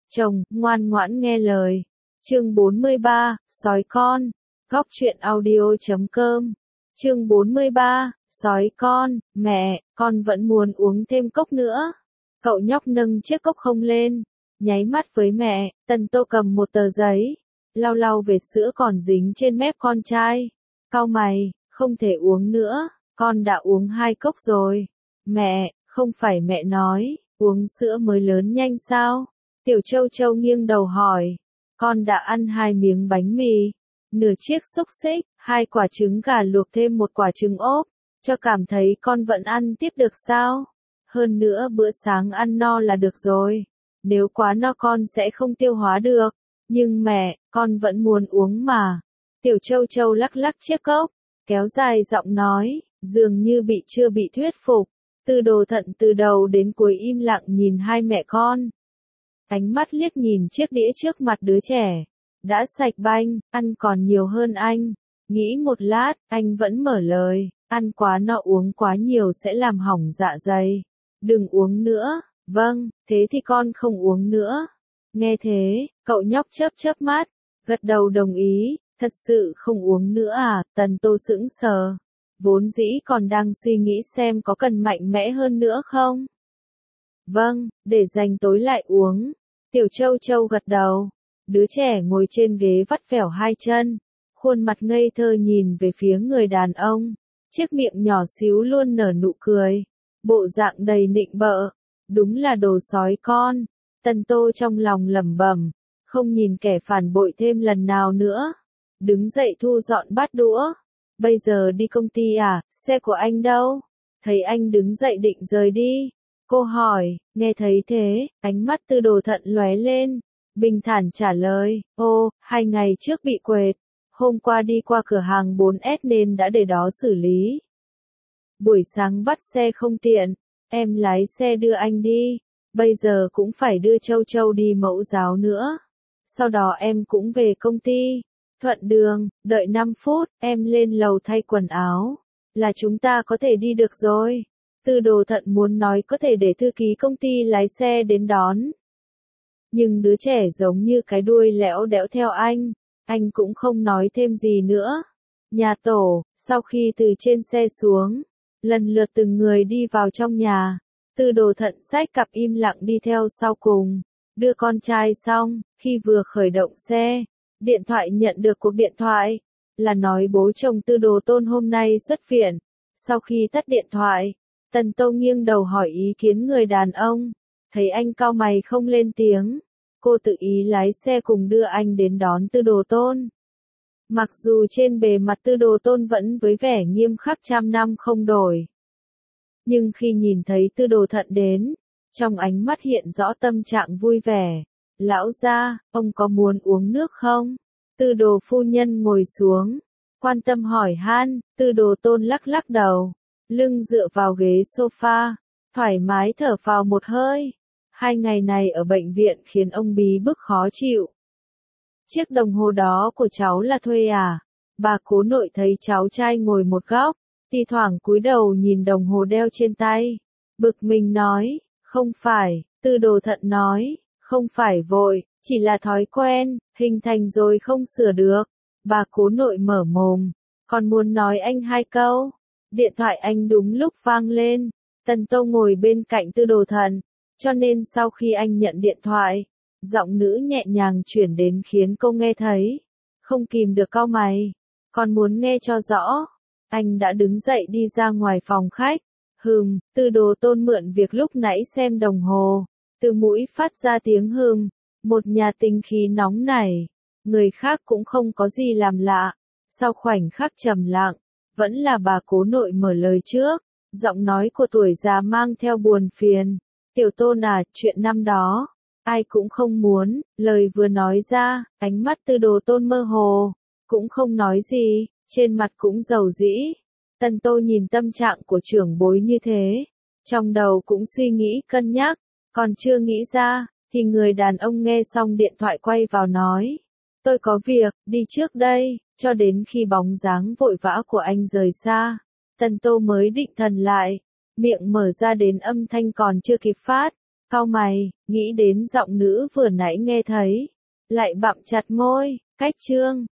chồng, ngoan ngoãn nghe lời. Chương 43, sói con. Góc truyện audio.com. Chương 43, sói con, mẹ, con vẫn muốn uống thêm cốc nữa. Cậu nhóc nâng chiếc cốc không lên, nháy mắt với mẹ. Tần Tô cầm một tờ giấy, lau lau vệt sữa còn dính trên mép con trai. Cau mày, không thể uống nữa, con đã uống 2 cốc rồi. Mẹ, không phải mẹ nói, uống sữa mới lớn nhanh sao? Tiểu Châu Châu nghiêng đầu hỏi. Con đã ăn 2 miếng bánh mì, nửa chiếc xúc xích, 2 quả trứng gà luộc thêm 1 quả trứng ốp, cho cảm thấy con vẫn ăn tiếp được sao? Hơn nữa bữa sáng ăn no là được rồi, nếu quá no con sẽ không tiêu hóa được. Nhưng mẹ, con vẫn muốn uống mà. Tiểu Châu Châu lắc lắc chiếc cốc, kéo dài giọng nói, dường như chưa bị thuyết phục. Tư Đồ Thận từ đầu đến cuối im lặng nhìn hai mẹ con. Ánh mắt liếc nhìn chiếc đĩa trước mặt đứa trẻ. Đã sạch banh, ăn còn nhiều hơn anh. Nghĩ một lát, anh vẫn mở lời, ăn quá no uống quá nhiều sẽ làm hỏng dạ dày. Đừng uống nữa. Vâng, thế thì con không uống nữa. Nghe thế, cậu nhóc chớp mắt, gật đầu đồng ý. Thật sự không uống nữa à? Tần Tô sững sờ. Vốn dĩ còn đang suy nghĩ xem có cần mạnh mẽ hơn nữa không. Vâng, để dành tối lại uống. Tiểu Châu Châu gật đầu. Đứa trẻ ngồi trên ghế vắt vẻo 2 chân, khuôn mặt ngây thơ nhìn về phía người đàn ông. Chiếc miệng nhỏ xíu luôn nở nụ cười, bộ dạng đầy nịnh bợ. Đúng là đồ sói con. Tần Tô trong lòng lẩm bẩm, không nhìn kẻ phản bội thêm lần nào nữa. Đứng dậy thu dọn bát đũa. Bây giờ đi công ty à? Xe của anh đâu? Thấy anh đứng dậy định rời đi, cô hỏi. Nghe thấy thế, ánh mắt Tư Đồ Thận lóe lên, bình thản trả lời, 2 ngày trước bị quệt. Hôm qua đi qua cửa hàng 4S nên đã để đó xử lý. Buổi sáng bắt xe không tiện, em lái xe đưa anh đi. Bây giờ cũng phải đưa Châu Châu đi mẫu giáo nữa. Sau đó em cũng về công ty. Thuận đường, đợi 5 phút, em lên lầu thay quần áo, là chúng ta có thể đi được rồi. Tư Đồ Thận muốn nói có thể để thư ký công ty lái xe đến đón. Nhưng đứa trẻ giống như cái đuôi lẽo đẽo theo anh cũng không nói thêm gì nữa. Nhà tổ, sau khi từ trên xe xuống, lần lượt từng người đi vào trong nhà. Tư Đồ Thận xách cặp im lặng đi theo sau cùng, đưa con trai xong, khi vừa khởi động xe. Điện thoại nhận được cuộc điện thoại, là nói bố chồng Tư Đồ Tôn hôm nay xuất viện. Sau khi tắt điện thoại, Tần Tô nghiêng đầu hỏi ý kiến người đàn ông. Thấy anh cau mày không lên tiếng, cô tự ý lái xe cùng đưa anh đến đón Tư Đồ Tôn. Mặc dù trên bề mặt Tư Đồ Tôn vẫn với vẻ nghiêm khắc trăm năm không đổi, nhưng khi nhìn thấy Tư Đồ Thận đến, trong ánh mắt hiện rõ tâm trạng vui vẻ. Lão gia, ông có muốn uống nước không? Tư Đồ phu nhân ngồi xuống, quan tâm hỏi han. Tư Đồ Tôn lắc lắc đầu, lưng dựa vào ghế sofa, thoải mái thở phào một hơi. 2 ngày này ở bệnh viện khiến ông bí bức khó chịu. Chiếc đồng hồ đó của cháu là thuê à? Bà cố nội thấy cháu trai ngồi một góc, thi thoảng cúi đầu nhìn đồng hồ đeo trên tay. Bực mình nói, không phải. Tư Đồ Thận nói, không phải vội, chỉ là thói quen, hình thành rồi không sửa được. Bà cố nội mở mồm, còn muốn nói anh 2 câu. Điện thoại anh đúng lúc vang lên. Tần Tô ngồi bên cạnh Tư Đồ Thận, cho nên sau khi anh nhận điện thoại, giọng nữ nhẹ nhàng chuyển đến khiến cô nghe thấy. Không kìm được cau mày, còn muốn nghe cho rõ. Anh đã đứng dậy đi ra ngoài phòng khách. Tư Đồ Tôn mượn việc lúc nãy xem đồng hồ, từ mũi phát ra tiếng hừm. Một nhà tính khí nóng nảy, người khác cũng không có gì làm lạ. Sau khoảnh khắc trầm lặng, vẫn là bà cố nội mở lời trước, giọng nói của tuổi già mang theo buồn phiền. Tiểu Tôn à, chuyện năm đó, ai cũng không muốn. Lời vừa nói ra, ánh mắt Tư Đồ Tôn mơ hồ, cũng không nói gì, trên mặt cũng dầu dĩ. Tần Tô nhìn tâm trạng của trưởng bối như thế, trong đầu cũng suy nghĩ cân nhắc, còn chưa nghĩ ra, thì người đàn ông nghe xong điện thoại quay vào nói. Tôi có việc, đi trước đây. Cho đến khi bóng dáng vội vã của anh rời xa, Tần Tô mới định thần lại, miệng mở ra đến âm thanh còn chưa kịp phát. Cau mày, nghĩ đến giọng nữ vừa nãy nghe thấy. Lại bặm chặt môi, cách Trương